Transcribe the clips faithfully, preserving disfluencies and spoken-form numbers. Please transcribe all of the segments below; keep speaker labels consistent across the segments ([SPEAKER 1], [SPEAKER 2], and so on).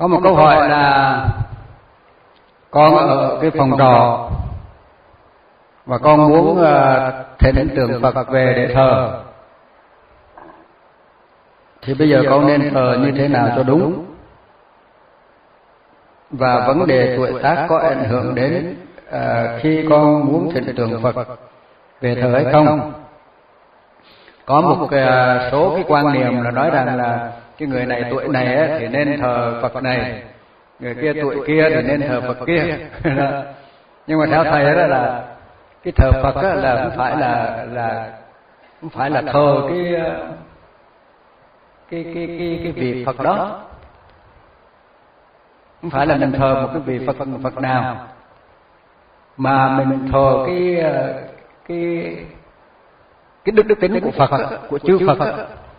[SPEAKER 1] Có một câu hỏi là con ở cái phòng trọ và con muốn uh, thỉnh tượng Phật về để thờ, thì bây giờ con nên thờ như thế nào cho đúng? Và vấn đề tuổi tác có ảnh hưởng đến uh, khi con muốn thỉnh tượng Phật về thờ hay không? Có một uh, số cái quan niệm là nói rằng là cái người này tuổi này ấy, thì nên thờ Phật này, người kia tuổi kia thì nên thờ Phật kia. Nhưng mà theo thầy đó là cái thờ Phật đó là không phải là là không phải là thờ cái cái cái cái cái vị Phật đó, không phải là mình thờ một cái vị Phật Phật nào, mà mình thờ cái cái cái đức đức tính của Phật, của chư Phật.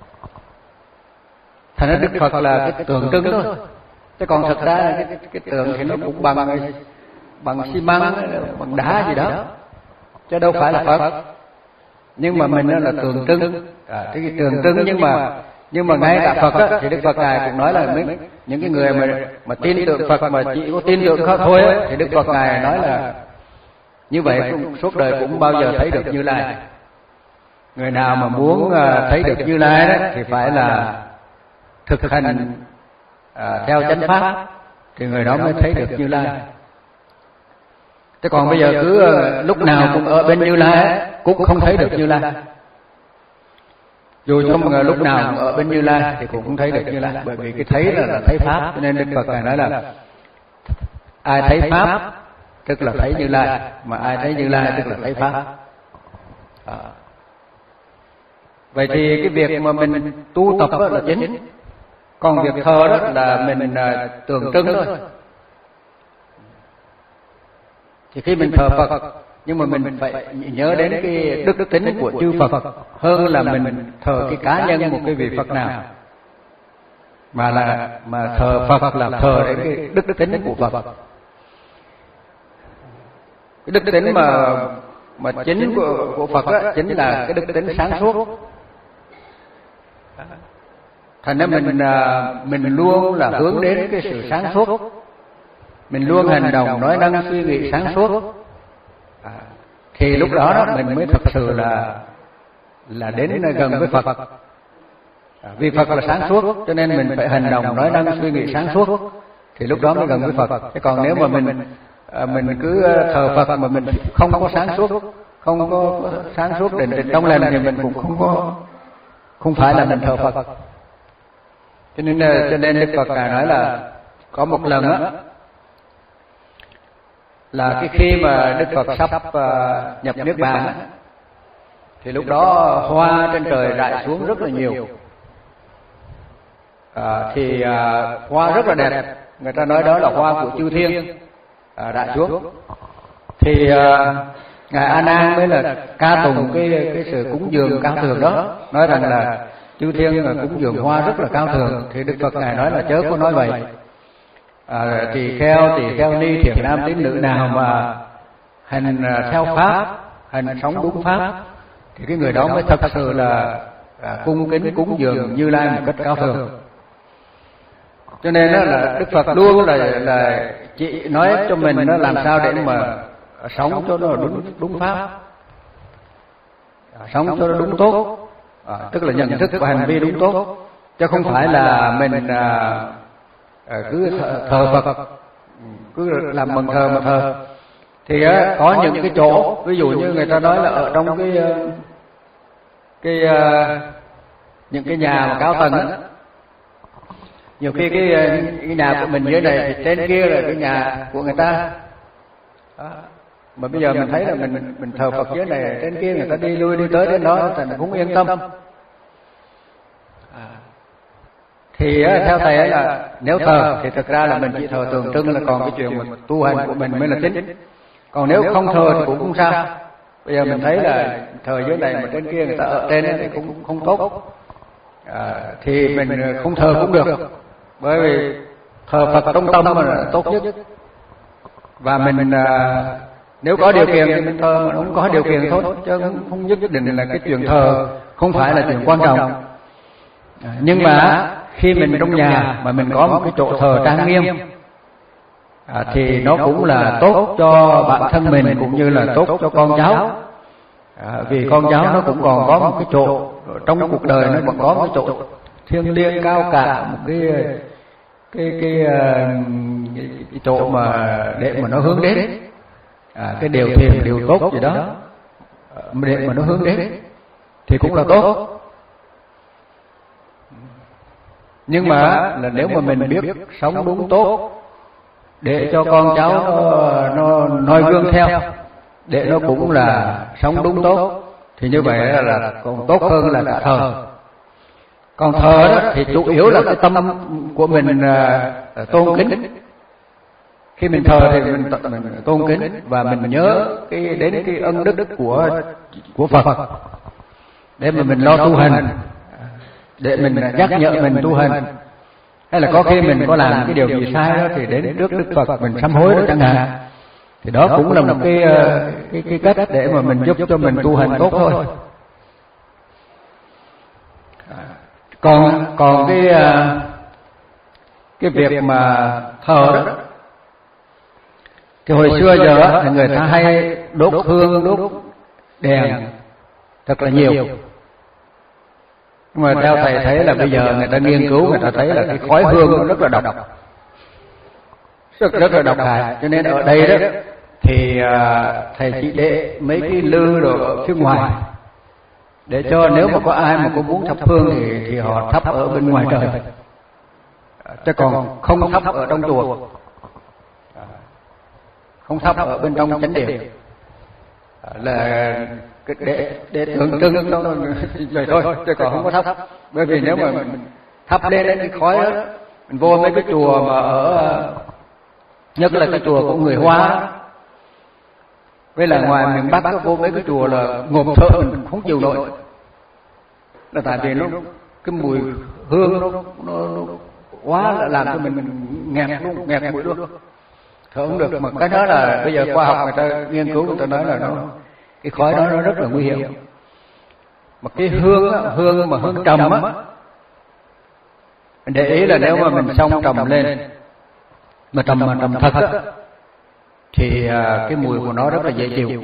[SPEAKER 1] Thành ra Đức Phật là cái tượng trưng thôi, chứ còn thật ra cái, cái, cái tượng thì nó cũng bằng bằng xi măng, bằng đá gì đó, chứ đâu phải là Phật. Nhưng mà mình nó là tượng trưng, à, cái tượng trưng. Nhưng mà nhưng mà ngay cả Phật á, thì Đức Phật ngài cũng nói là mấy, những cái người mà mà tin tượng Phật mà chỉ có tin tượng không thôi á, thì Đức Phật ngài nói là như vậy cũng, suốt đời cũng bao giờ thấy được Như Lai. Người nào mà muốn uh, thấy được Như Lai đó thì phải là thực hành à, theo chánh pháp, thì người đó mới thấy được Như Lai. Thế còn bây giờ cứ uh, lúc nào cũng ở bên Như Lai cũng không thấy được Như Lai. Dù trong uh, lúc nào cũng ở bên Như Lai thì cũng không thấy được Như Lai, bởi vì cái thấy là, là thấy pháp. Cho nên Đức Phật ngài nói là ai thấy pháp tức là thấy Như Lai, mà ai thấy Như Lai tức là thấy pháp. À. Vậy thì cái việc mà mình tu tập đó là chính, còn việc thờ đó là mình uh, tượng trưng thôi. Thì khi mình thờ Phật, nhưng mà mình phải nhớ đến cái đức tính của chư Phật hơn là mình thờ cái cá nhân một cái vị Phật nào, mà là mà thờ Phật là thờ đến cái đức tính của Phật. Cái đức tính mà mà chính của, của Phật á, chính là cái đức tính sáng suốt. Thành ra mình mình luôn là hướng đến cái sự sáng suốt, mình luôn hành động nói năng suy nghĩ sáng suốt, à, thì lúc đó, đó mình mới thực sự là là đến gần với Phật. À, vì Phật là sáng suốt cho nên mình phải hành động nói năng suy nghĩ sáng suốt, thì lúc đó mới gần với Phật. Chứ còn nếu mà mình à, mình cứ thờ Phật mà mình không có sáng suốt, không có sáng suốt định định trong lành, thì mình cũng không có không phải là mình thờ Phật. Cho nên cho nên Đức Phật ngài nói là có một lần á, là cái khi mà Đức Phật sắp uh, nhập niết bàn á, thì lúc đó hoa trên trời rải xuống rất là nhiều. À, thì uh, hoa rất là đẹp, người ta nói đó là hoa của chư thiên uh, rải xuống. Thì uh, ngài A Nan mới là ca tụng cái cái sự cúng dường cao thượng đó, nói rằng là chư thiên là cúng dường hoa rất là cao thượng. Thì Đức Phật ngài nói là chớ có nói vậy. À, tỳ kheo tỳ kheo ni thiện nam tín nữ nào mà hành theo pháp, hành sống đúng pháp, thì cái người đó mới thật sự là à, cung kính cúng dường Như Lai một cách cao thượng. Cho nên đó là Đức Phật luôn là là chỉ nói cho mình nó làm sao để mà sống cho nó đúng đúng pháp, à, sống cho nó đúng tốt, à, tức là nhận thức và hành vi đúng tốt, chứ không phải là mình à, cứ thờ, thờ Phật, cứ làm bằng thờ mà thờ. Thì á, có những cái chỗ, ví dụ như người ta nói là ở trong cái cái những cái nhà mà cao tầng á, nhiều khi cái cái nhà của mình dưới này thì trên kia là cái nhà của người ta. Đó. Mà bây giờ mình thấy là mình mình thờ Phật dưới này, trên kia người ta đi lui đi tới đến đó, thì mình cũng yên tâm. Thì theo thầy là nếu thờ thì thực ra là mình chỉ thờ tượng trưng, là còn cái chuyện mà tu hành của mình mới là chính. Còn nếu không thờ thì cũng không sao. Bây giờ mình thấy là thờ dưới này mà trên kia người ta ở trên thì cũng không tốt, à, thì mình không thờ cũng được, bởi vì thờ Phật trong tâm là tốt nhất. Và mình à, nếu có điều kiện thì mình thờ, mà không có điều kiện thôi, chứ không nhất định là cái chuyện thờ không phải là chuyện quan trọng. À, nhưng mà khi mình trong nhà mà mình có một cái chỗ thờ trang nghiêm à, thì nó cũng là tốt cho bản thân mình cũng như là tốt cho con cháu. À, vì con cháu nó cũng còn có một cái chỗ trong cuộc đời, nó còn có một cái chỗ thiêng liêng cao cả, một cái cái cái, cái, cái chỗ mà để mà nó hướng đến à, cái điều thiền điều tốt gì đó để mà nó hướng đến thì cũng là tốt. Nhưng mà là nếu mà mình biết sống đúng tốt để cho con cháu nó, nó noi gương theo, để nó cũng là sống đúng tốt, thì như vậy là, là còn tốt hơn là cả thờ. Còn thờ đó thì chủ yếu là cái tâm của mình là tôn kính. Khi mình thờ thì mình, mình tôn kính và mình nhớ cái đến cái ân đức của của Phật để mà mình lo tu hành, để mình nhắc nhở mình tu hành. Hay là có khi mình có làm cái điều gì sai đó thì đến trước Đức Phật mình sám hối đó chẳng hạn. Thì đó cũng là một cái cái cái cách để mà mình giúp cho mình tu hành tốt thôi. Còn còn cái cái việc mà thờ đó, thì hồi xưa giờ thì người ta hay đốt hương đốt đèn thật là nhiều. Nhưng mà theo thầy thấy là bây giờ người ta nghiên cứu, người ta thấy là cái khói hương nó rất là độc, rất rất là độc hại. Cho nên ở đây đó thì thầy chỉ để mấy cái lư rồi ở phía ngoài, để cho nếu mà có ai mà có muốn thắp hương thì thì họ thắp ở bên ngoài trời, chứ còn không thắp ở trong chùa, không thắp ở bên trong chánh điện, là để để tượng trưng cho vậy thôi, chứ còn không có thắp. Bởi vì nếu mà mình thắp lên đến cái khói đó, mình vô mấy cái chùa mà ở, nhất là cái chùa của người Hoa, với là ngoài miền Bắc có vô mấy cái chùa là ngộp thở mình không chịu nổi, là tại vì nó cái mùi hương nó, nó, nó quá là làm cho mình nghẹt luôn, nghẹt mũi luôn, thở không được. Mà cái đó là bây giờ khoa học người ta nghiên cứu, người ta nói là nó cái khói đó nó rất là nguy hiểm. Mà cái hương á, hương mà hương trầm á, để ý là nếu mà mình xông trầm lên, mà trầm mà trầm thật á, thì cái mùi của nó rất là dễ chịu.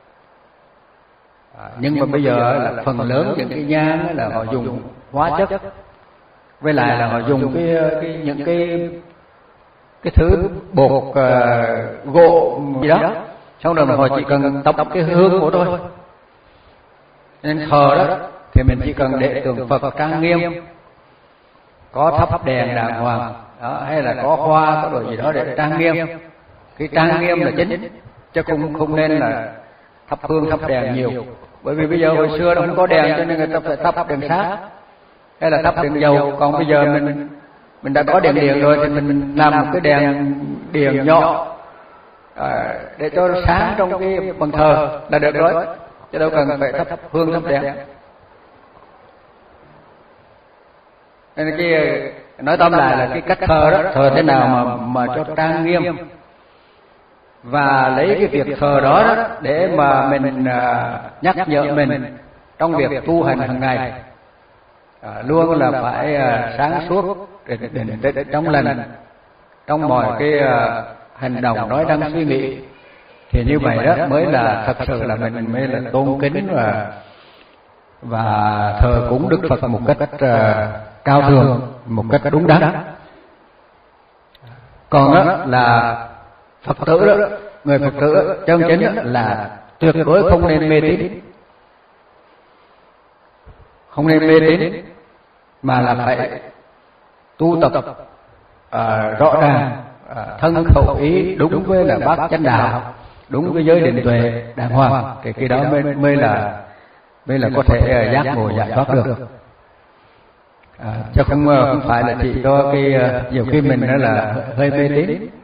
[SPEAKER 1] À, nhưng mà bây giờ là phần lớn những cái nhang là họ dùng hóa chất, với lại là họ dùng cái, cái những cái cái thứ bột uh, gỗ gì đó, xong rồi họ chỉ cần tập cái hương của thôi. Nên thờ đó thì mình chỉ cần để tượng Phật trang nghiêm, có thắp đèn đàng hoàng đó, hay là có hoa có đồ gì đó để trang nghiêm. Cái trang nghiêm là chính, chứ không không nên là thắp hương thắp đèn nhiều. Bởi vì bây giờ hồi xưa nó không có đèn, cho nên người ta phải thắp đèn sáng hay là thắp đèn dầu. Còn bây giờ mình mình đã có đèn điện rồi thì mình làm một cái đèn điện nhỏ à, để cho nó sáng trong cái bàn thờ là được rồi, chứ đâu cần phải thắp hương thắp đèn. Nên cái nói tóm lại là cái cách thờ đó, thờ thế nào mà mà cho trang nghiêm, và lấy cái việc thờ đó, đó để mà mình à, nhắc nhở mình trong việc tu hành hàng ngày, à, luôn là phải à, sáng suốt để, để, để, để trong lành trong mọi cái à, hành động nói năng suy nghĩ. Thì như vậy đó mới là thật sự là mình mới là tôn kính và và thờ cúng Đức Phật một cách uh, cao thượng, một cách đúng đắn. Còn đó là Phật tử đó, người Phật tử chân chính là tuyệt đối không nên mê tín, không nên mê tín, mà là phải tu tập uh, rõ ràng, uh, thân khẩu ý đúng với là bát chánh đạo, đúng với giới định tuệ đàng hoàng, thì cái đó mới mới là mới là có thể giác ngộ giải thoát được. À, chứ không không phải là chỉ cho cái nhiều khi mình đó là hơi mê tín.